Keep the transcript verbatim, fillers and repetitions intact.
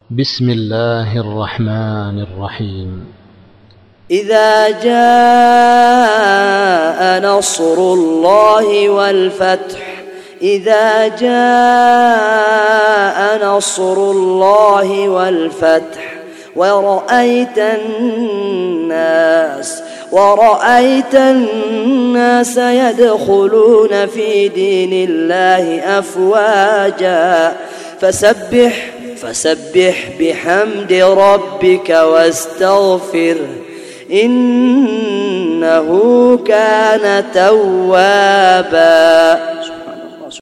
بسم الله الرحمن الرحيم. إذا جاء نصر الله والفتح إذا جاء نصر الله والفتح ورأيت الناس ورأيت الناس يدخلون في دين الله أفواجا فسبح فسبح بحمد ربك واستغفر إنه كان توابا.